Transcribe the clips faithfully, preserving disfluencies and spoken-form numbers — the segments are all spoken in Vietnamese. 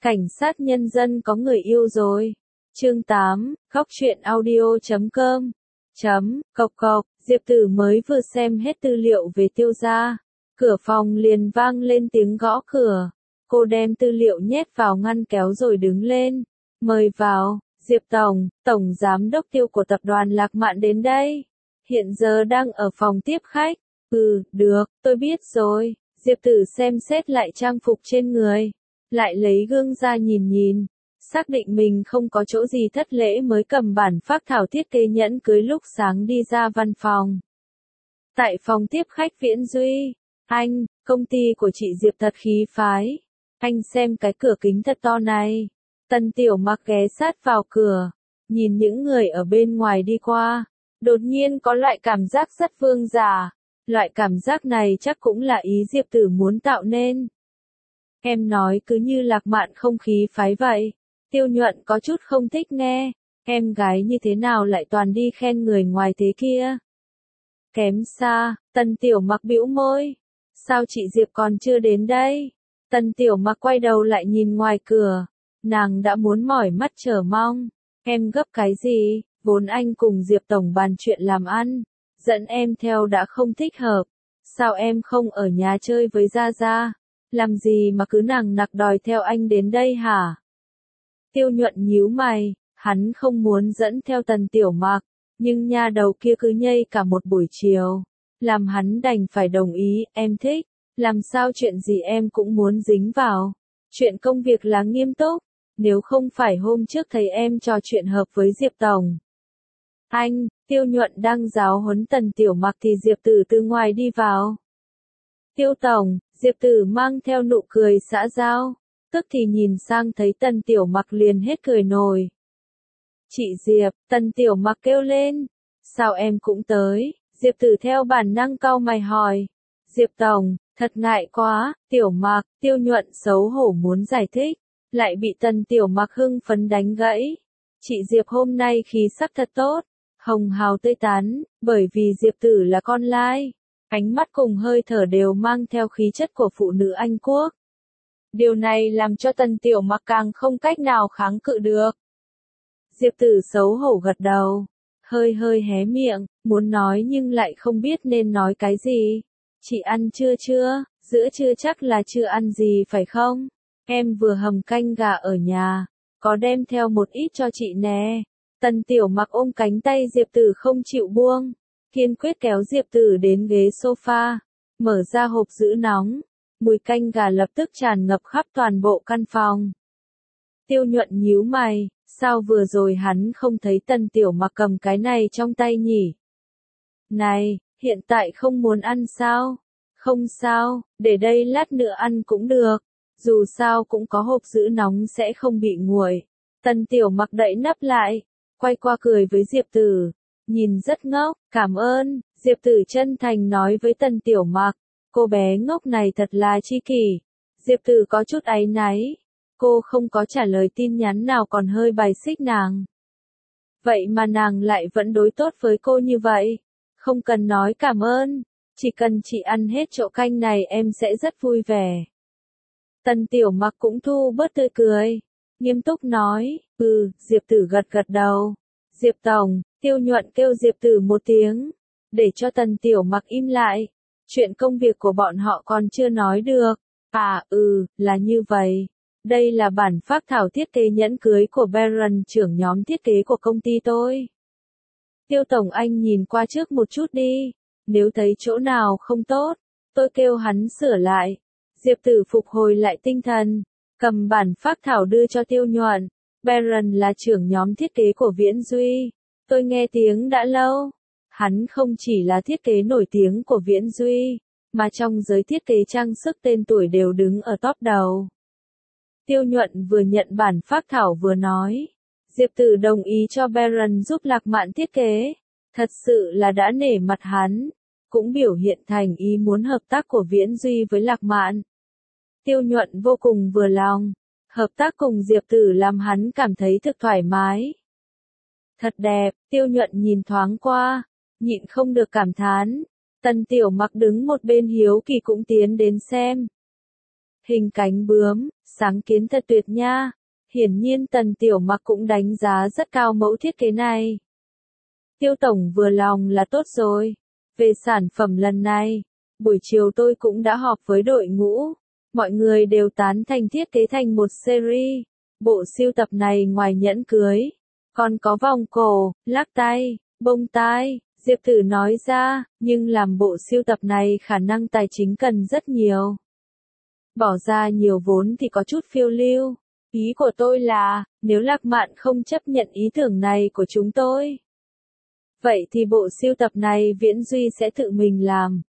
Cảnh sát nhân dân có người yêu rồi. Chương tám, khóc chuyện audio chấm com. Chấm, cộc cộc, Diệp Tử mới vừa xem hết tư liệu về Tiêu gia. Cửa phòng liền vang lên tiếng gõ cửa. Cô đem tư liệu nhét vào ngăn kéo rồi đứng lên. Mời vào, Diệp Tổng, Tổng Giám đốc Tiêu của tập đoàn Lạc Mạn đến đây. Hiện giờ đang ở phòng tiếp khách. Ừ, được, tôi biết rồi. Diệp Tử xem xét lại trang phục trên người. Lại lấy gương ra nhìn nhìn. Xác định mình không có chỗ gì thất lễ mới cầm bản phác thảo thiết kế nhẫn cưới lúc sáng đi ra văn phòng. Tại phòng tiếp khách Viễn Duy. Anh, công ty của chị Diệp thật khí phái. Anh xem cái cửa kính thật to này. Tần Tiểu Mặc ghé sát vào cửa. Nhìn những người ở bên ngoài đi qua. Đột nhiên có loại cảm giác rất vương giả. Loại cảm giác này chắc cũng là ý Diệp Tử muốn tạo nên. Em nói cứ như Lạc Mạn không khí phái vậy. Tiêu Nhuận có chút không thích nghe. Em gái như thế nào lại toàn đi khen người ngoài thế kia. Kém xa, Tần Tiểu Mặc bĩu môi. Sao chị Diệp còn chưa đến đây? Tần Tiểu Mặc quay đầu lại nhìn ngoài cửa. Nàng đã muốn mỏi mắt chờ mong. Em gấp cái gì? Vốn anh cùng Diệp Tổng bàn chuyện làm ăn. Dẫn em theo đã không thích hợp. Sao em không ở nhà chơi với Gia Gia? Làm gì mà cứ nằng nặc đòi theo anh đến đây hả? Tiêu Nhuận nhíu mày, hắn không muốn dẫn theo Tần Tiểu Mặc, nhưng nha đầu kia cứ nhây cả một buổi chiều. Làm hắn đành phải đồng ý, em thích, làm sao chuyện gì em cũng muốn dính vào. Chuyện công việc là nghiêm túc, nếu không phải hôm trước thấy em trò chuyện hợp với Diệp Tổng. Anh, Tiêu Nhuận đang giáo huấn Tần Tiểu Mặc thì Diệp Tử từ ngoài đi vào. Tiêu Tổng, Diệp Tử mang theo nụ cười xã giao, tức thì nhìn sang thấy Tần Tiểu Mặc liền hết cười nổi. Chị Diệp, Tần Tiểu Mặc kêu lên, sao em cũng tới? Diệp Tử theo bản năng cau mày hỏi. Diệp Tổng, thật ngại quá, Tiểu Mặc, Tiêu Nhuận xấu hổ muốn giải thích, lại bị Tần Tiểu Mặc hưng phấn đánh gãy. Chị Diệp hôm nay khí sắc thật tốt, hồng hào tươi tắn, bởi vì Diệp Tử là con lai. Ánh mắt cùng hơi thở đều mang theo khí chất của phụ nữ Anh Quốc. Điều này làm cho Tần Tiểu Mặc càng không cách nào kháng cự được. Diệp Tử xấu hổ gật đầu, hơi hơi hé miệng, muốn nói nhưng lại không biết nên nói cái gì. Chị ăn chưa chưa, giữa trưa chắc là chưa ăn gì phải không? Em vừa hầm canh gà ở nhà, có đem theo một ít cho chị nè. Tần Tiểu Mặc ôm cánh tay Diệp Tử không chịu buông. Kiên quyết kéo Diệp Tử đến ghế sofa, mở ra hộp giữ nóng, mùi canh gà lập tức tràn ngập khắp toàn bộ căn phòng. Tiêu Nhuận nhíu mày, sao vừa rồi hắn không thấy Tần Tiểu Mặc cầm cái này trong tay nhỉ? Này, hiện tại không muốn ăn sao? Không sao, để đây lát nữa ăn cũng được, dù sao cũng có hộp giữ nóng sẽ không bị nguội. Tần Tiểu Mặc đậy nắp lại, quay qua cười với Diệp Tử. Nhìn rất ngốc, cảm ơn, Diệp Tử chân thành nói với Tần Tiểu Mặc, cô bé ngốc này thật là chi kỷ. Diệp Tử có chút áy náy, cô không có trả lời tin nhắn nào còn hơi bài xích nàng. Vậy mà nàng lại vẫn đối tốt với cô như vậy, không cần nói cảm ơn, chỉ cần chị ăn hết chậu canh này em sẽ rất vui vẻ. Tần Tiểu Mặc cũng thu bớt tươi cười, nghiêm túc nói, ừ, Diệp Tử gật gật đầu. Diệp Tổng, Tiêu Nhuận kêu Diệp Tử một tiếng, để cho Tần Tiểu Mặc im lại. Chuyện công việc của bọn họ còn chưa nói được. À, ừ, là như vậy. Đây là bản phác thảo thiết kế nhẫn cưới của Baron, trưởng nhóm thiết kế của công ty tôi. Tiêu Tổng anh nhìn qua trước một chút đi. Nếu thấy chỗ nào không tốt, tôi kêu hắn sửa lại. Diệp Tử phục hồi lại tinh thần, cầm bản phác thảo đưa cho Tiêu Nhuận. Baron là trưởng nhóm thiết kế của Viễn Duy. Tôi nghe tiếng đã lâu. Hắn không chỉ là thiết kế nổi tiếng của Viễn Duy, mà trong giới thiết kế trang sức tên tuổi đều đứng ở top đầu. Tiêu Nhuận vừa nhận bản phác thảo vừa nói. Diệp Tử đồng ý cho Baron giúp Lạc Mạn thiết kế. Thật sự là đã nể mặt hắn. Cũng biểu hiện thành ý muốn hợp tác của Viễn Duy với Lạc Mạn. Tiêu Nhuận vô cùng vừa lòng. Hợp tác cùng Diệp Tử làm hắn cảm thấy thực thoải mái. Thật đẹp, Tiêu Nhuận nhìn thoáng qua, nhịn không được cảm thán. Tần Tiểu Mặc đứng một bên hiếu kỳ cũng tiến đến xem. Hình cánh bướm, sáng kiến thật tuyệt nha. Hiển nhiên Tần Tiểu Mặc cũng đánh giá rất cao mẫu thiết kế này. Tiêu tổng vừa lòng là tốt rồi. Về sản phẩm lần này, buổi chiều tôi cũng đã họp với đội ngũ. Mọi người đều tán thành thiết kế thành một series. Bộ sưu tập này ngoài nhẫn cưới, còn có vòng cổ, lắc tay, bông tai, Diệp Tử nói ra, nhưng làm bộ sưu tập này khả năng tài chính cần rất nhiều. Bỏ ra nhiều vốn thì có chút phiêu lưu. Ý của tôi là, nếu Lạc Mạn không chấp nhận ý tưởng này của chúng tôi, vậy thì bộ sưu tập này Viễn Duy sẽ tự mình làm.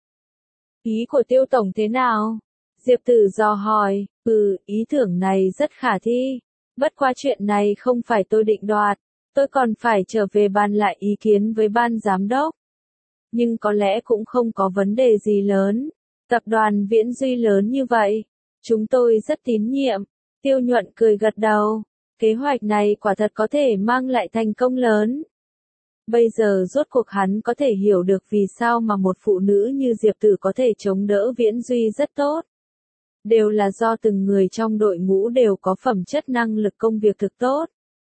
Ý của Tiêu tổng thế nào? Diệp Tử dò hỏi. Ừ, ý tưởng này rất khả thi. Bất qua chuyện này không phải tôi định đoạt, tôi còn phải trở về bàn lại ý kiến với ban giám đốc. Nhưng có lẽ cũng không có vấn đề gì lớn. Tập đoàn Viễn Duy lớn như vậy, chúng tôi rất tín nhiệm. Tiêu Nhuận cười gật đầu. Kế hoạch này quả thật có thể mang lại thành công lớn. Bây giờ rốt cuộc hắn có thể hiểu được vì sao mà một phụ nữ như Diệp Tử có thể chống đỡ Viễn Duy rất tốt. Đều là do từng người trong đội ngũ đều có phẩm chất năng lực công việc thực tốt.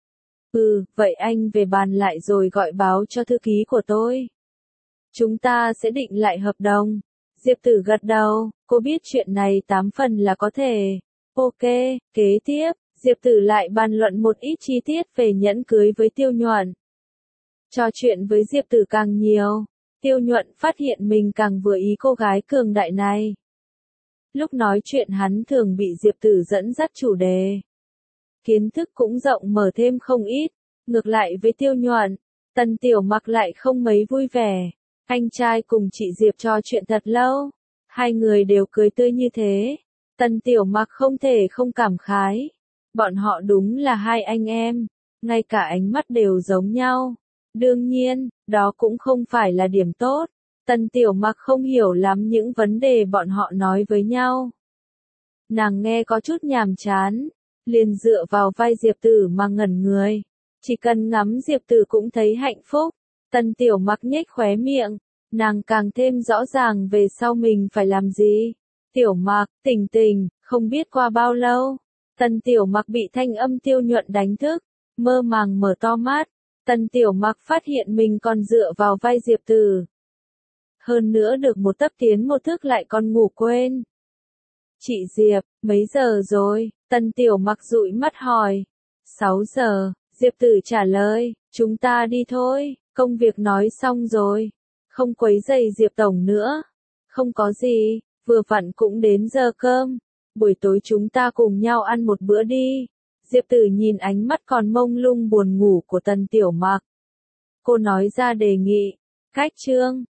Ừ, vậy anh về bàn lại rồi gọi báo cho thư ký của tôi. Chúng ta sẽ định lại hợp đồng. Diệp Tử gật đầu, cô biết chuyện này tám phần là có thể. Ok, kế tiếp, Diệp Tử lại bàn luận một ít chi tiết về nhẫn cưới với Tiêu Nhuận. Trò chuyện với Diệp Tử càng nhiều, Tiêu Nhuận phát hiện mình càng vừa ý cô gái cường đại này. Lúc nói chuyện hắn thường bị Diệp Tử dẫn dắt chủ đề. Kiến thức cũng rộng mở thêm không ít. Ngược lại với Tiêu Nhuận, Tần Tiểu Mặc lại không mấy vui vẻ. Anh trai cùng chị Diệp trò chuyện thật lâu. Hai người đều cười tươi như thế. Tần Tiểu Mặc không thể không cảm khái. Bọn họ đúng là hai anh em. Ngay cả ánh mắt đều giống nhau. Đương nhiên, đó cũng không phải là điểm tốt. Tần Tiểu Mặc không hiểu lắm những vấn đề bọn họ nói với nhau. Nàng nghe có chút nhàm chán, liền dựa vào vai Diệp Tử mà ngẩn người. Chỉ cần ngắm Diệp Tử cũng thấy hạnh phúc. Tần Tiểu Mặc nhếch khóe miệng, nàng càng thêm rõ ràng về sau mình phải làm gì. Tiểu Mặc, tỉnh tỉnh, không biết qua bao lâu. Tần Tiểu Mặc bị thanh âm Tiêu Nhuận đánh thức, mơ màng mở to mắt. Tần Tiểu Mặc phát hiện mình còn dựa vào vai Diệp Tử. Hơn nữa được một tấc tiến một thước lại còn ngủ quên. Chị Diệp, mấy giờ rồi? Tần Tiểu Mặc dụi mắt hỏi. Sáu giờ, Diệp Tử trả lời, chúng ta đi thôi, công việc nói xong rồi. Không quấy rầy Diệp Tổng nữa. Không có gì, vừa vặn cũng đến giờ cơm. Buổi tối chúng ta cùng nhau ăn một bữa đi. Diệp Tử nhìn ánh mắt còn mông lung buồn ngủ của Tần Tiểu Mặc. Cô nói ra đề nghị. Cách chương